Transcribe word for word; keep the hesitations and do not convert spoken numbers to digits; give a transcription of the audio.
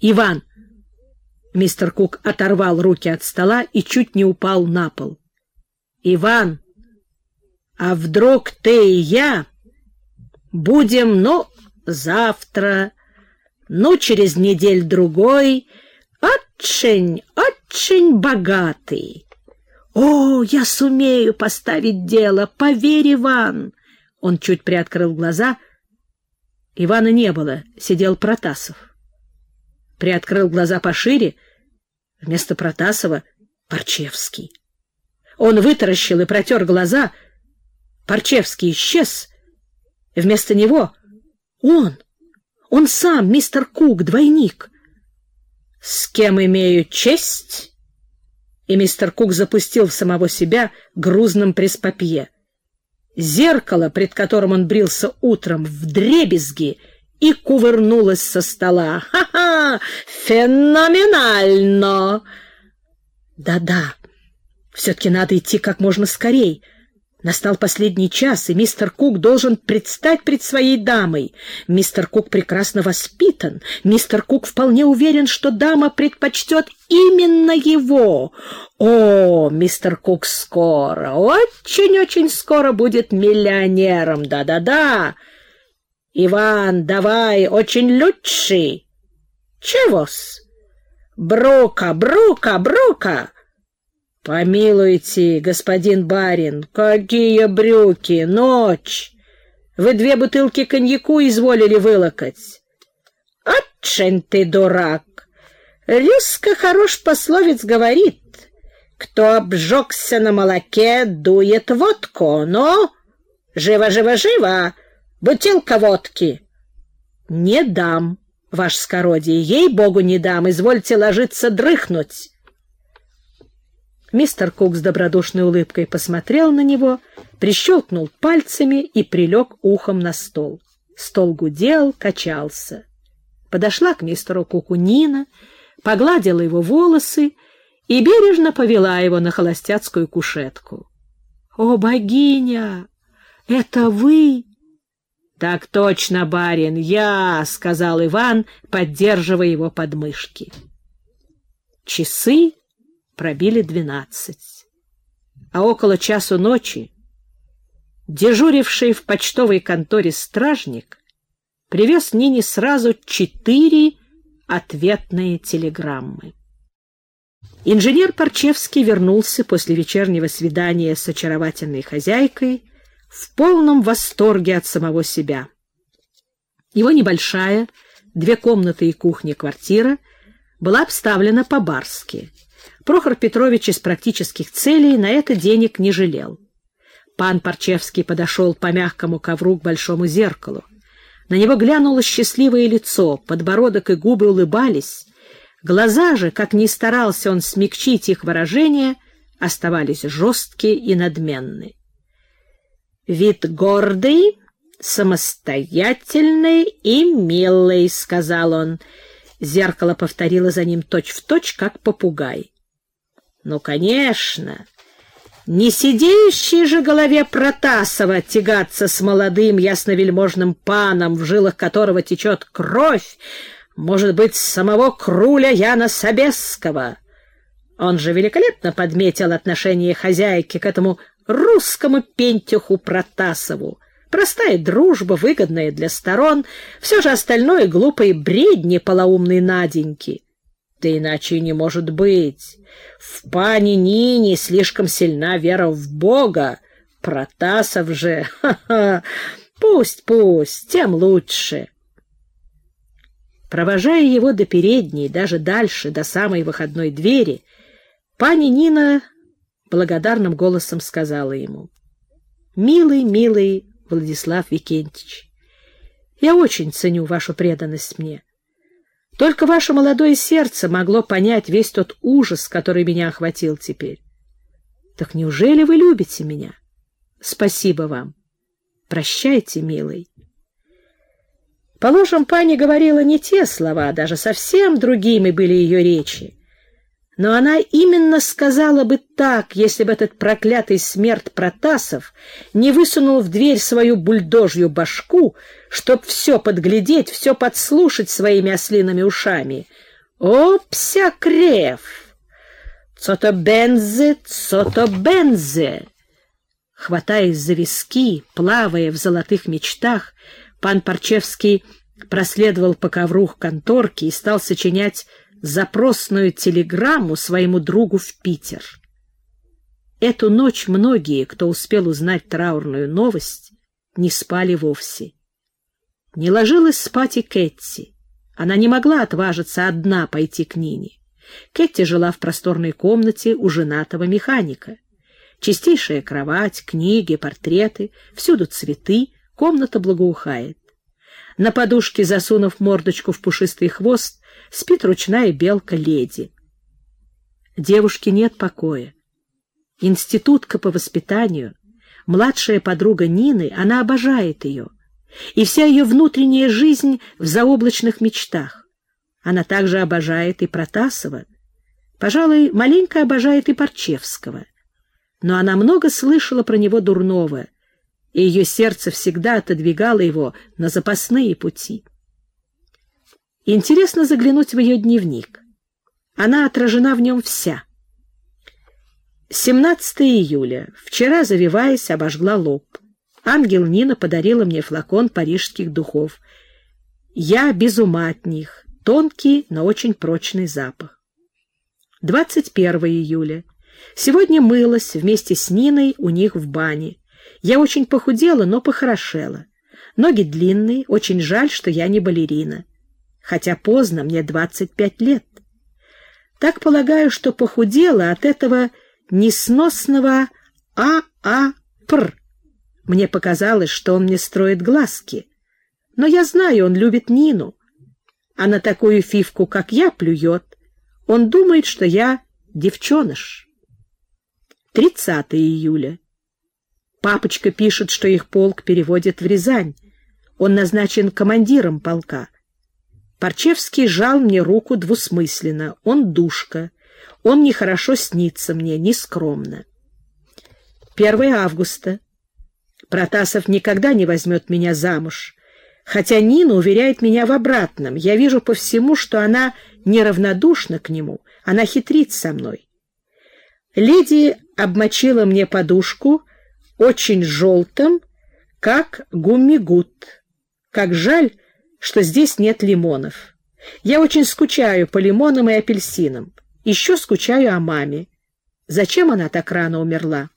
Иван! Мистер Кук оторвал руки от стола и чуть не упал на пол. Иван, а вдруг ты и я будем, ну, завтра, ну, через недель-другой, очень, очень богатый. О, я сумею поставить дело, поверь, Иван. Он чуть приоткрыл глаза. Ивана не было, сидел Протасов. Приоткрыл глаза пошире. Вместо Протасова — Парчевский. Он вытаращил и протер глаза. Парчевский исчез. Вместо него он, он сам, мистер Кук, двойник. «С кем имею честь?» И мистер Кук запустил в самого себя грузным пресс-папье. Зеркало, пред которым он брился утром, вдребезги и кувырнулось со стола. «Ха-ха! Феноменально!» «Да-да, все-таки надо идти как можно скорей. Настал последний час, и мистер Кук должен предстать пред своей дамой. Мистер Кук прекрасно воспитан. Мистер Кук вполне уверен, что дама предпочтет именно его. О, мистер Кук скоро, очень-очень скоро будет миллионером. Да-да-да. Иван, давай, очень лучший. Чего-с? Брука, брука, брука. «Помилуйте, господин барин, какие брюки! Ночь! Вы две бутылки коньяку изволили вылокать!» «Очень ты дурак! Рюска хорош пословиц говорит, кто обжегся на молоке, дует водку. Но живо-живо-живо! Бутылка водки!» «Не дам, ваше скородие, ей-богу, не дам! Извольте ложиться дрыхнуть!» Мистер Кук с добродушной улыбкой посмотрел на него, прищелкнул пальцами и прилег ухом на стол. Стол гудел, качался. Подошла к мистеру Куку Нина, погладила его волосы и бережно повела его на холостяцкую кушетку. — О, богиня! Это вы? — Так точно, барин, я, — сказал Иван, поддерживая его подмышки. Часы пробили двенадцать, а около часу ночи дежуривший в почтовой конторе стражник привез Нине сразу четыре ответные телеграммы. Инженер Парчевский вернулся после вечернего свидания с очаровательной хозяйкой в полном восторге от самого себя. Его небольшая, две комнаты и кухня квартира была обставлена по-барски. Прохор Петрович из практических целей на это денег не жалел. Пан Парчевский подошел по мягкому ковру к большому зеркалу. На него глянуло счастливое лицо, подбородок и губы улыбались. Глаза же, как ни старался он смягчить их выражение, оставались жесткие и надменны. «Вид гордый, самостоятельный и милый», — сказал он. Зеркало повторило за ним точь-в-точь, как попугай. «Ну, конечно, не сидеющей же голове Протасова тягаться с молодым ясновельможным паном, в жилах которого течет кровь, может быть, самого круля Яна Собесского. Он же великолепно подметил отношение хозяйки к этому русскому пентюху Протасову. Простая дружба, выгодная для сторон, все же остальное глупые бредни полоумной Наденьки. Да иначе не может быть. В пане Нине слишком сильна вера в Бога. Протасов же, ха-ха, пусть, пусть, тем лучше». Провожая его до передней, даже дальше, до самой выходной двери, пани Нина благодарным голосом сказала ему: «Милый, милый Владислав Викентьевич, я очень ценю вашу преданность мне. Только ваше молодое сердце могло понять весь тот ужас, который меня охватил теперь. Так неужели вы любите меня? Спасибо вам. Прощайте, милый». Положим, пани говорила не те слова, даже совсем другими были ее речи. Но она именно сказала бы так, если бы этот проклятый смерть Протасов не высунул в дверь свою бульдожью башку, чтоб все подглядеть, все подслушать своими ослиными ушами. Опся крев! Цотобензе, цотобензе! Хватаясь за виски, плавая в золотых мечтах, пан Парчевский проследовал по ковру к конторке и стал сочинять запросную телеграмму своему другу в Питер. Эту ночь многие, кто успел узнать траурную новость, не спали вовсе. Не ложилась спать и Кэтти. Она не могла отважиться одна пойти к Нине. Кэтти жила в просторной комнате у женатого механика. Чистейшая кровать, книги, портреты, всюду цветы, комната благоухает. На подушке, засунув мордочку в пушистый хвост, спит ручная белка Леди. Девушке нет покоя. Институтка по воспитанию, младшая подруга Нины, она обожает ее, и вся ее внутренняя жизнь в заоблачных мечтах. Она также обожает и Протасова, пожалуй, маленько обожает и Парчевского. Но она много слышала про него дурного, и ее сердце всегда отодвигало его на запасные пути. Интересно заглянуть в ее дневник. Она отражена в нем вся. семнадцатого июля. Вчера, завиваясь, обожгла лоб. Ангел Нина подарила мне флакон парижских духов. Я без ума от них. Тонкий, но очень прочный запах. двадцать первого июля. Сегодня мылась вместе с Ниной у них в бане. Я очень похудела, но похорошела. Ноги длинные, очень жаль, что я не балерина. Хотя поздно, мне двадцать пять лет. Так полагаю, что похудела от этого несносного а-а-пр. Мне показалось, что он мне строит глазки. Но я знаю, он любит Нину. А на такую фифку, как я, плюет. Он думает, что я девчоныш. тридцатого июля. Папочка пишет, что их полк переводят в Рязань. Он назначен командиром полка. Парчевский жал мне руку двусмысленно. Он душка. Он нехорошо снится мне, нескромно. первого августа. Протасов никогда не возьмет меня замуж, хотя Нина уверяет меня в обратном. Я вижу по всему, что она неравнодушна к нему, она хитрит со мной. Леди обмочила мне подушку очень желтым, как гуммигут. Как жаль, что здесь нет лимонов. Я очень скучаю по лимонам и апельсинам. Еще скучаю о маме. Зачем она так рано умерла?